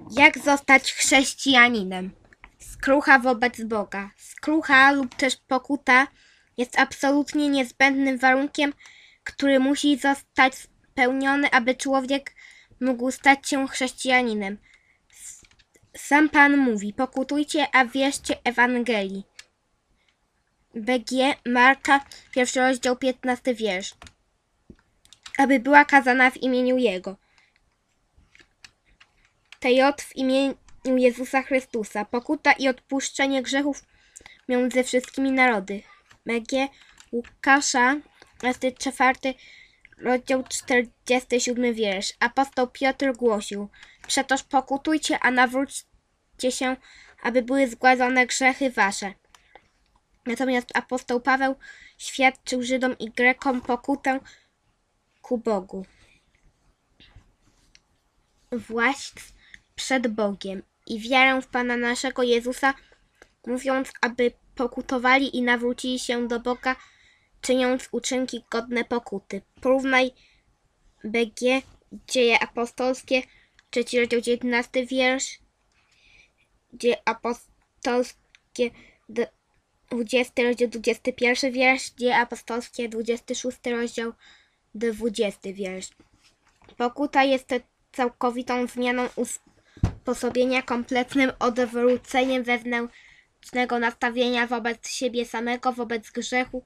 Jak zostać chrześcijaninem? Skrucha wobec Boga. Skrucha lub też pokuta jest absolutnie niezbędnym warunkiem, który musi zostać spełniony, aby człowiek mógł stać się chrześcijaninem. Sam Pan mówi: pokutujcie, a wierzcie Ewangelii. BG Marka, 1 rozdział, 15 wiersz. Aby była kazana w imieniu Jego. TJ w imieniu Jezusa Chrystusa. Pokuta i odpuszczenie grzechów między wszystkimi narody. BG Łukasza, 4 rozdział, 47 wiersz. Apostoł Piotr głosił: przetoż pokutujcie, a nawróćcie się, aby były zgładzone grzechy wasze. Natomiast apostoł Paweł świadczył Żydom i Grekom pokutę ku Bogu. Właśnie przed Bogiem i wiarę w Pana naszego Jezusa, mówiąc, aby pokutowali i nawrócili się do Boga, czyniąc uczynki godne pokuty. Porównaj BG, Dzieje apostolskie, 3 rozdział, 19 wiersz, Dzieje apostolskie, 20 rozdział, 21 wiersz, Dzieje apostolskie, 26 rozdział, 20 wiersz. Pokuta jest całkowitą zmianą usposobienia, kompletnym odwróceniem wewnętrznego nastawienia wobec siebie samego, wobec grzechu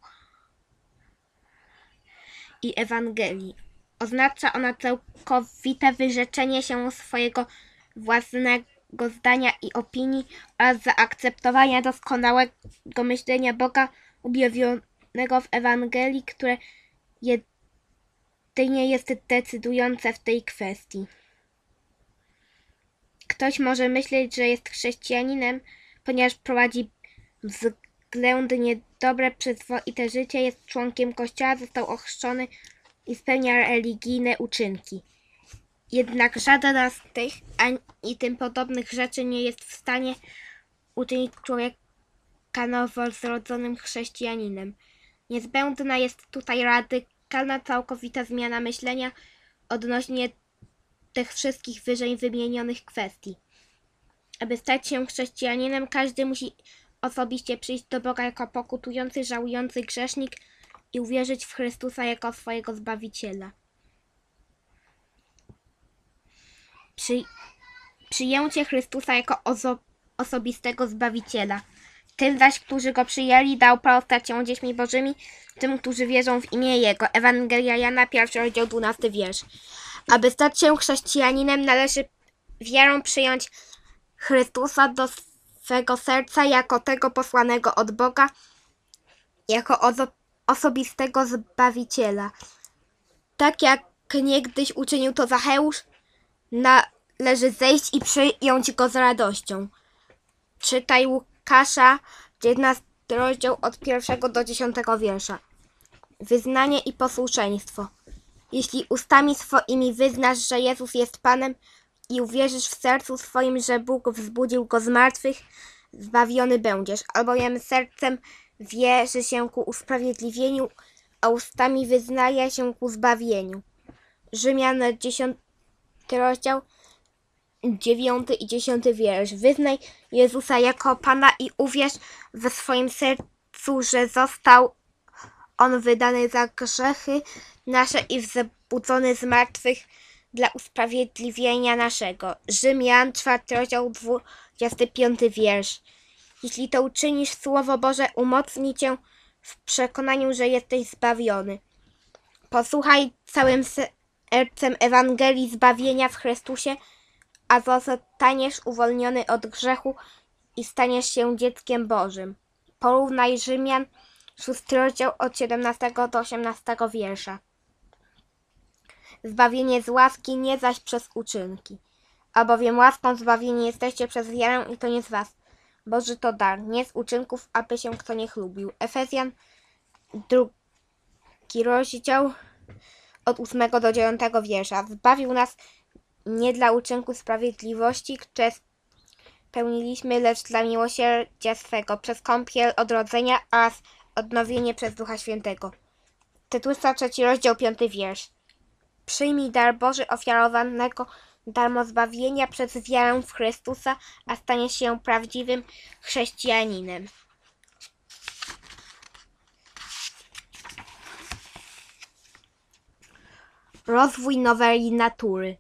i Ewangelii. Oznacza ona całkowite wyrzeczenie się swojego własnego zdania i opinii oraz zaakceptowania doskonałego myślenia Boga objawionego w Ewangelii, które jedynie jest decydujące w tej kwestii. Ktoś może myśleć, że jest chrześcijaninem, ponieważ prowadzi względnie dobre, przyzwoite życie, jest członkiem Kościoła, został ochrzczony i spełnia religijne uczynki. Jednak żadna z tych ani tym podobnych rzeczy nie jest w stanie uczynić człowieka nowozrodzonym chrześcijaninem. Niezbędna jest tutaj radykalna, całkowita zmiana myślenia odnośnie tych wszystkich wyżej wymienionych kwestii. Aby stać się chrześcijaninem, każdy musi osobiście przyjść do Boga jako pokutujący, żałujący grzesznik i uwierzyć w Chrystusa jako swojego Zbawiciela. Przyjęcie Chrystusa jako osobistego Zbawiciela. Tym zaś, którzy Go przyjęli, dał prawo stać się dziećmi Bożymi, tym, którzy wierzą w imię Jego. Ewangelia Jana, 1 rozdział, 12 wiersz. Aby stać się chrześcijaninem, należy wiarą przyjąć Chrystusa do swego serca jako tego posłanego od Boga, jako osobistego Zbawiciela. Tak jak niegdyś uczynił to Zacheusz, należy zejść i przyjąć Go z radością. Czytaj Łukasza, 19 rozdział, od 1 do 10 wiersza. Wyznanie i posłuszeństwo. Jeśli ustami swoimi wyznasz, że Jezus jest Panem i uwierzysz w sercu swoim, że Bóg wzbudził Go z martwych, zbawiony będziesz, albowiem sercem wierzy się ku usprawiedliwieniu, a ustami wyznaje się ku zbawieniu. Rzymian, 10 rozdział, 9 i 10 wiersz. Wyznaj Jezusa jako Pana i uwierz we swoim sercu, że został On wydany za grzechy nasze i wzbudzony z martwych dla usprawiedliwienia naszego. Rzymian, 4 rozdział, 25 wiersz. Jeśli to uczynisz, Słowo Boże umocni cię w przekonaniu, że jesteś zbawiony. Posłuchaj całym sercem Ewangelii zbawienia w Chrystusie, a zostaniesz uwolniony od grzechu i staniesz się dzieckiem Bożym. Porównaj Rzymian, 6 rozdział, od 17 do 18 wiersza. Zbawienie z łaski, nie zaś przez uczynki. Albowiem łaską zbawieni jesteście przez wiarę i to nie z was. Boży to dar, nie z uczynków, aby się kto nie chlubił. Efezjan, 2 rozdział, od 8 do 9 wiersza. Zbawił nas nie dla uczynku sprawiedliwości, które spełniliśmy, lecz dla miłosierdzia swego, przez kąpiel odrodzenia oraz odnowienie przez Ducha Świętego. Tytusa, 3 rozdział, 5 wiersz. Przyjmij dar Boży ofiarowanego darmo zbawienia przez wiarę w Chrystusa, a stanie się prawdziwym chrześcijaninem. Rozwój nowej natury.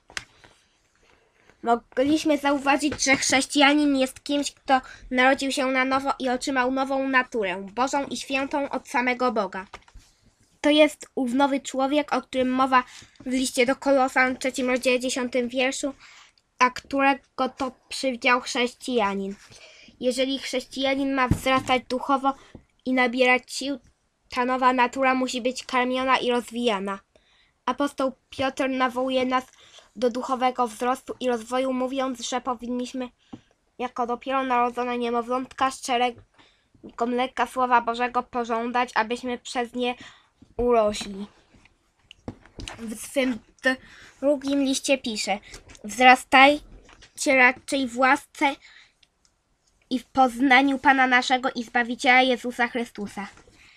Mogliśmy zauważyć, że chrześcijanin jest kimś, kto narodził się na nowo i otrzymał nową naturę, Bożą i świętą od samego Boga. To jest ów nowy człowiek, o którym mowa w liście do Kolosan, 3 rozdziale 10 wierszu, a którego to przywdział chrześcijanin. Jeżeli chrześcijanin ma wzrastać duchowo i nabierać sił, ta nowa natura musi być karmiona i rozwijana. Apostoł Piotr nawołuje nas do duchowego wzrostu i rozwoju, mówiąc, że powinniśmy jako dopiero narodzone niemowlątka szczerego mleka Słowa Bożego pożądać, abyśmy przez nie urośli. W swym drugim liście pisze: wzrastajcie raczej w łasce i w poznaniu Pana naszego i Zbawiciela Jezusa Chrystusa.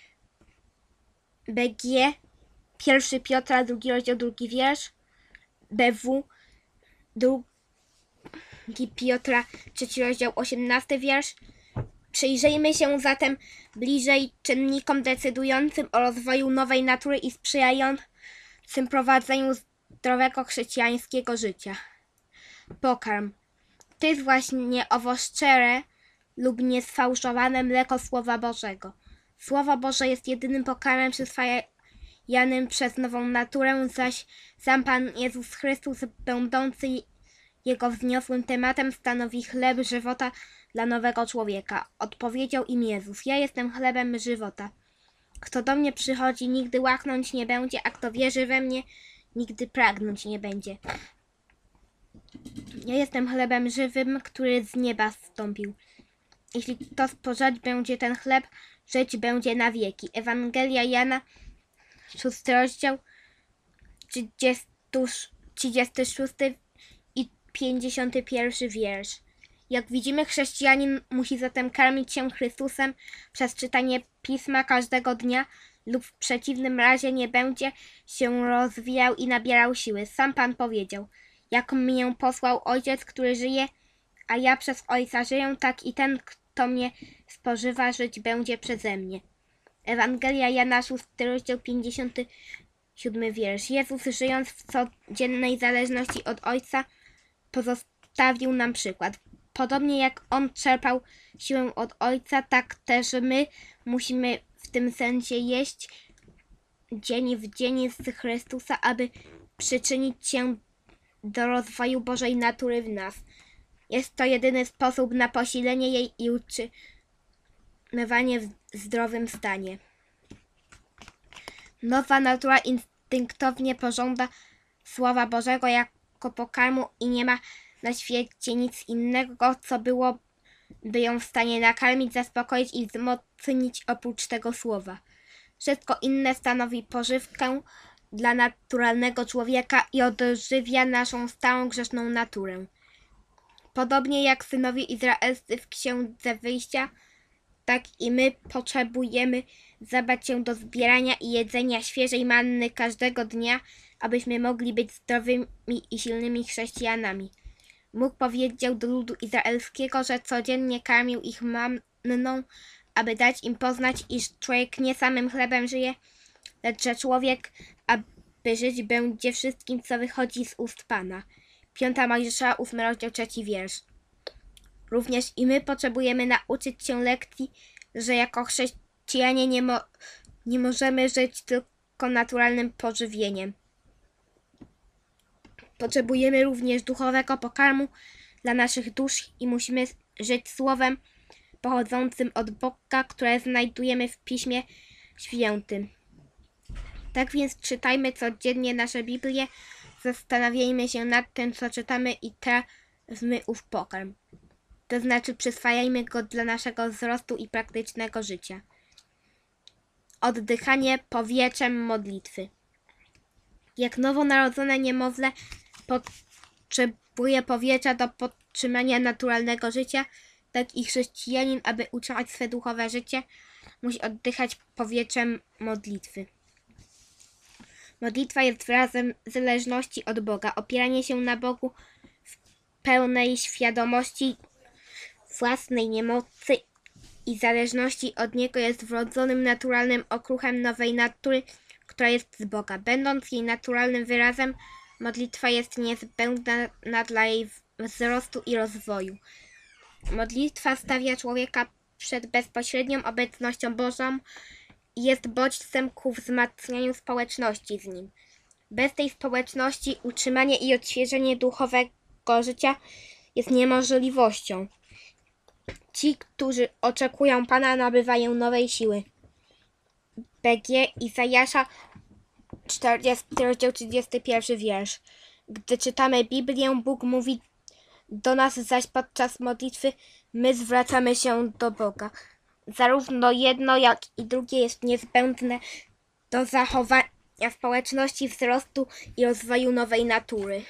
BG 1 Piotra, 2 rozdział, 2 wiersz. BW 2 Piotra, 3 rozdział, 18 wiersz. Przyjrzyjmy się zatem bliżej czynnikom decydującym o rozwoju nowej natury i sprzyjającym prowadzeniu zdrowego chrześcijańskiego życia. Pokarm. To jest właśnie owo szczere lub niesfałszowane mleko Słowa Bożego. Słowo Boże jest jedynym pokarmem przyswajanym przez nową naturę, zaś sam Pan Jezus Chrystus, będący Jego wzniosłym tematem, stanowi chleb żywota dla nowego człowieka. Odpowiedział im Jezus: ja jestem chlebem żywota. Kto do mnie przychodzi, nigdy łaknąć nie będzie, a kto wierzy we mnie, nigdy pragnąć nie będzie. Ja jestem chlebem żywym, który z nieba zstąpił. Jeśli kto spożywać będzie ten chleb, żyć będzie na wieki. Ewangelia Jana, 6 rozdział, 36 i 51 wiersz. Jak widzimy, chrześcijanin musi zatem karmić się Chrystusem przez czytanie Pisma każdego dnia, lub w przeciwnym razie nie będzie się rozwijał i nabierał siły. Sam Pan powiedział: jak mnie posłał Ojciec, który żyje, a ja przez Ojca żyję, tak i ten, kto mnie spożywa, żyć będzie przeze mnie. Ewangelia Jana, 6 rozdział, 57 wiersz. Jezus, żyjąc w codziennej zależności od Ojca, pozostawił nam przykład. Podobnie jak On czerpał siłę od Ojca, tak też my musimy w tym sensie jeść dzień w dzień z Chrystusa, aby przyczynić się do rozwoju Bożej natury w nas. Jest to jedyny sposób na posilenie jej i utrzymywanie w zdrowym stanie. Nowa natura instynktownie pożąda Słowa Bożego jako pokarmu i nie ma na świecie nic innego, co byłoby ją w stanie nakarmić, zaspokoić i wzmocnić oprócz tego słowa. Wszystko inne stanowi pożywkę dla naturalnego człowieka i odżywia naszą stałą grzeszną naturę. Podobnie jak synowie izraelscy w Księdze Wyjścia, tak i my potrzebujemy zabrać się do zbierania i jedzenia świeżej manny każdego dnia, abyśmy mogli być zdrowymi i silnymi chrześcijanami. Bóg powiedział do ludu izraelskiego, że codziennie karmił ich manną, aby dać im poznać, iż człowiek nie samym chlebem żyje, lecz że człowiek, aby żyć, będzie wszystkim, co wychodzi z ust Pana. 5 Mojżesza, 8 rozdział, 3 wiersz. Również i my potrzebujemy nauczyć się lekcji, że jako chrześcijanie nie możemy żyć tylko naturalnym pożywieniem. Potrzebujemy również duchowego pokarmu dla naszych dusz i musimy żyć słowem pochodzącym od Boga, które znajdujemy w Piśmie Świętym. Tak więc czytajmy codziennie nasze Biblię, zastanawiajmy się nad tym, co czytamy i trawmy ów pokarm. To znaczy przyswajajmy go dla naszego wzrostu i praktycznego życia. Oddychanie powietrzem modlitwy. Jak nowonarodzone niemowlę potrzebuje powietrza do podtrzymania naturalnego życia, tak i chrześcijanin, aby utrzymać swe duchowe życie, musi oddychać powietrzem modlitwy. Modlitwa jest wyrazem zależności od Boga. Opieranie się na Bogu w pełnej świadomości własnej niemocy i zależności od Niego jest wrodzonym, naturalnym okruchem nowej natury, która jest z Boga. Będąc jej naturalnym wyrazem, modlitwa jest niezbędna dla jej wzrostu i rozwoju. Modlitwa stawia człowieka przed bezpośrednią obecnością Bożą i jest bodźcem ku wzmacnianiu społeczności z Nim. Bez tej społeczności utrzymanie i odświeżenie duchowego życia jest niemożliwością. Ci, którzy oczekują Pana, nabywają nowej siły. BG Izajasza 40 rozdział 31 wiersz. Gdy czytamy Biblię, Bóg mówi do nas, zaś podczas modlitwy my zwracamy się do Boga. Zarówno jedno, jak i drugie jest niezbędne do zachowania społeczności, wzrostu i rozwoju nowej natury.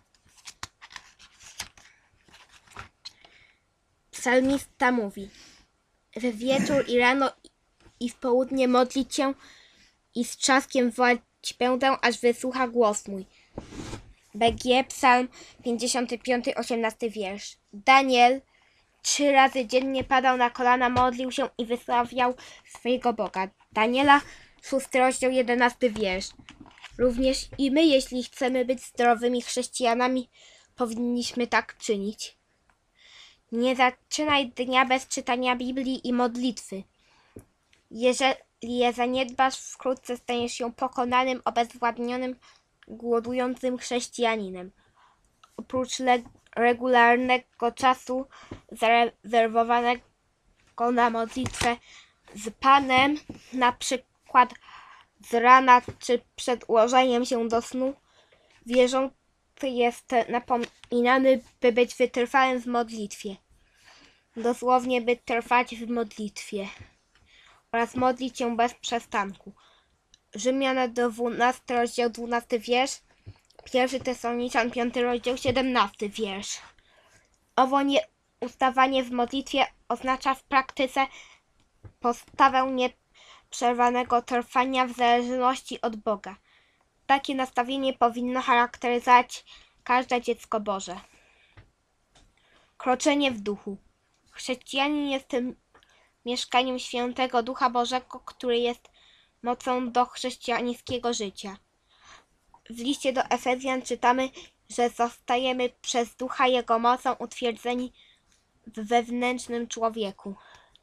Psalmista mówi: we wieczór i rano i w południe modlić się i z trzaskiem wołać będę, aż wysłucha głos mój. BG Psalm 55, 18 wiersz. Daniel 3 razy dziennie padał na kolana, modlił się i wysławiał swojego Boga. Daniela 6 rozdział 11 wiersz. Również i my, jeśli chcemy być zdrowymi chrześcijanami, powinniśmy tak czynić. Nie zaczynaj dnia bez czytania Biblii i modlitwy. Jeżeli je zaniedbasz, wkrótce staniesz się pokonanym, obezwładnionym, głodującym chrześcijaninem. Oprócz regularnego czasu zarezerwowanego na modlitwę z Panem, na przykład z rana czy przed ułożeniem się do snu, wierzący jest napominany, by być wytrwałym w modlitwie. Dosłownie, by trwać w modlitwie oraz modlić się bez przestanku. Rzymian 12 rozdział 12 wiersz, 1 Tesaloniczan 5 rozdział 17 wiersz. Owo nieustawanie w modlitwie oznacza w praktyce postawę nieprzerwanego trwania w zależności od Boga. Takie nastawienie powinno charakteryzować każde dziecko Boże. Kroczenie w duchu. Chrześcijanin jest tym mieszkaniem świętego Ducha Bożego, który jest mocą do chrześcijańskiego życia. W liście do Efezjan czytamy, że zostajemy przez Ducha Jego mocą utwierdzeni w wewnętrznym człowieku.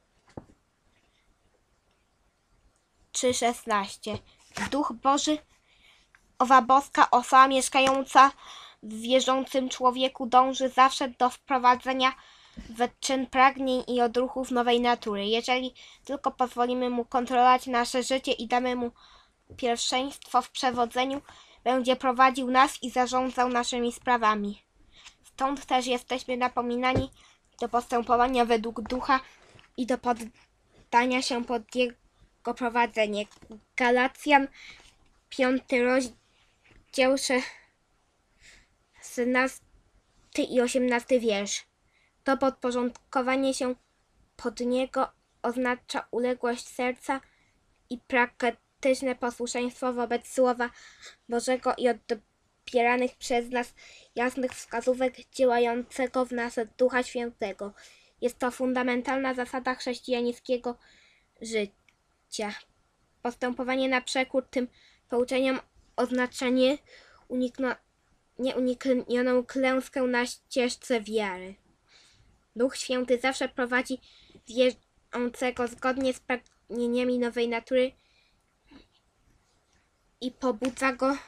3:16. Duch Boży, owa boska osoba mieszkająca w wierzącym człowieku, dąży zawsze do wprowadzenia w czyn pragnień i odruchów nowej natury. Jeżeli tylko pozwolimy Mu kontrolować nasze życie i damy Mu pierwszeństwo w przewodzeniu, będzie prowadził nas i zarządzał naszymi sprawami. Stąd też jesteśmy napominani do postępowania według Ducha i do poddania się pod Jego prowadzenie. Galacjan 5 rozdział 16 i 18 wiersz. To podporządkowanie się pod Niego oznacza uległość serca i praktyczne posłuszeństwo wobec Słowa Bożego i odbieranych przez nas jasnych wskazówek działającego w nas Ducha Świętego. Jest to fundamentalna zasada chrześcijańskiego życia. Postępowanie na przekór tym pouczeniom oznacza nieuniknioną klęskę na ścieżce wiary. Duch Święty zawsze prowadzi wierzącego zgodnie z pragnieniami nowej natury i pobudza go,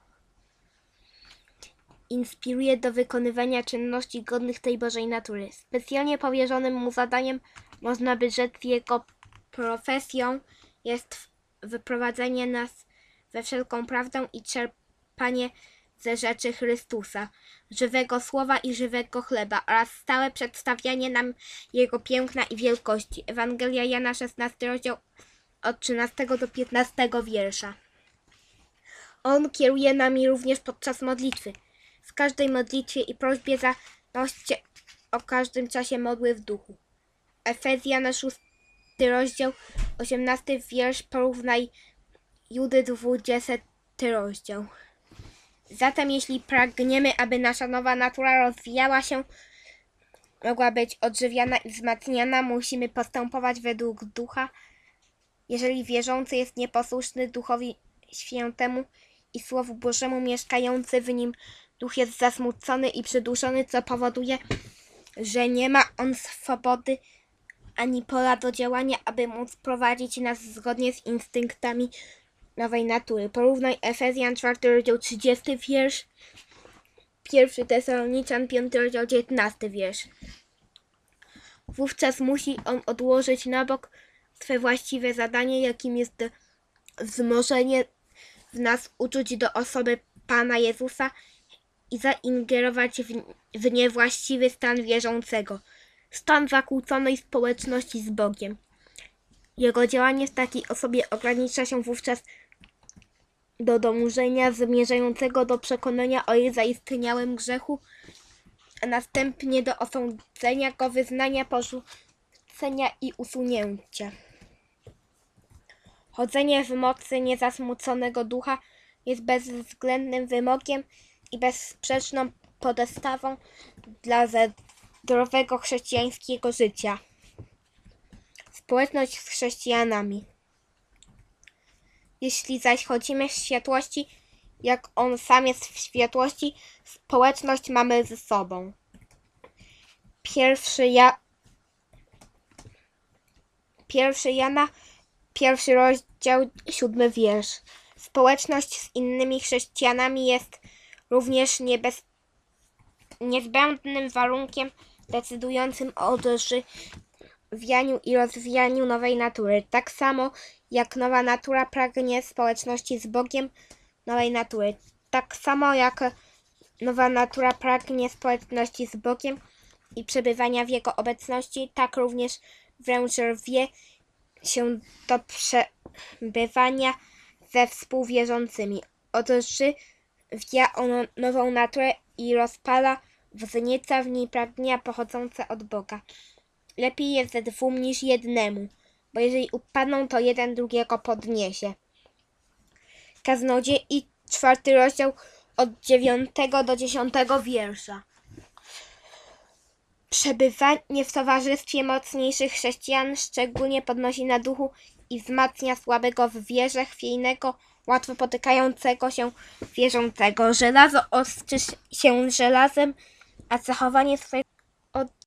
inspiruje do wykonywania czynności godnych tej Bożej natury. Specjalnie powierzonym mu zadaniem, można by rzec jego profesją, jest wyprowadzenie nas we wszelką prawdę i czerpanie ze rzeczy Chrystusa, żywego słowa i żywego chleba oraz stałe przedstawianie nam Jego piękna i wielkości. Ewangelia Jana 16 rozdział od 13 do 15 wiersza. On kieruje nami również podczas modlitwy. W każdej modlitwie i prośbie zanoście o każdym czasie modły w duchu. Efezjan 6 rozdział 18 wiersz, porównaj Judy 20 rozdział. Zatem jeśli pragniemy, aby nasza nowa natura rozwijała się, mogła być odżywiana i wzmacniana, musimy postępować według ducha. Jeżeli wierzący jest nieposłuszny Duchowi Świętemu i Słowu Bożemu, mieszkający w nim duch jest zasmucony i przyduszony, co powoduje, że nie ma on swobody ani pola do działania, aby móc prowadzić nas zgodnie z instynktami nowej natury. Porównaj Efezjan 4 rozdział 30 wiersz, 1 Tesaloniczan 5 rozdział 19 wiersz. Wówczas musi on odłożyć na bok swe właściwe zadanie, jakim jest wzmożenie w nas uczuć do osoby Pana Jezusa i zaingerować w niewłaściwy stan wierzącego, stan zakłóconej społeczności z Bogiem. Jego działanie w takiej osobie ogranicza się wówczas do dążenia zmierzającego do przekonania o jej zaistniałym grzechu, a następnie do osądzenia go, wyznania, porzucenia i usunięcia. Chodzenie w mocy niezasmuconego ducha jest bezwzględnym wymogiem i bezsprzeczną podstawą dla zdrowego chrześcijańskiego życia. Społeczność z chrześcijanami. Jeśli zaś chodzimy w światłości, jak On sam jest w światłości, społeczność mamy ze sobą. 1 Jana, 1 rozdział, 7 wiersz. Społeczność z innymi chrześcijanami jest również niezbędnym warunkiem decydującym o odżywianiu i rozwijaniu nowej natury. Tak samo jak nowa natura pragnie społeczności z Bogiem nowej natury. Tak samo jak nowa natura pragnie społeczności z Bogiem i przebywania w Jego obecności, tak również wręcz rwie się do przebywania ze współwierzącymi. Odżywia ono nową naturę i rozpala, wznieca w niej pragnienia pochodzące od Boga. Lepiej jest 2 niż 1, bo jeżeli upadną, to jeden drugiego podniesie. Kaznodziei 4 rozdział od 9 do 10 wiersza. Przebywanie w towarzystwie mocniejszych chrześcijan szczególnie podnosi na duchu i wzmacnia słabego w wierze, chwiejnego, łatwo potykającego się wierzącego. Żelazo ostrzy się żelazem, a zachowanie swojego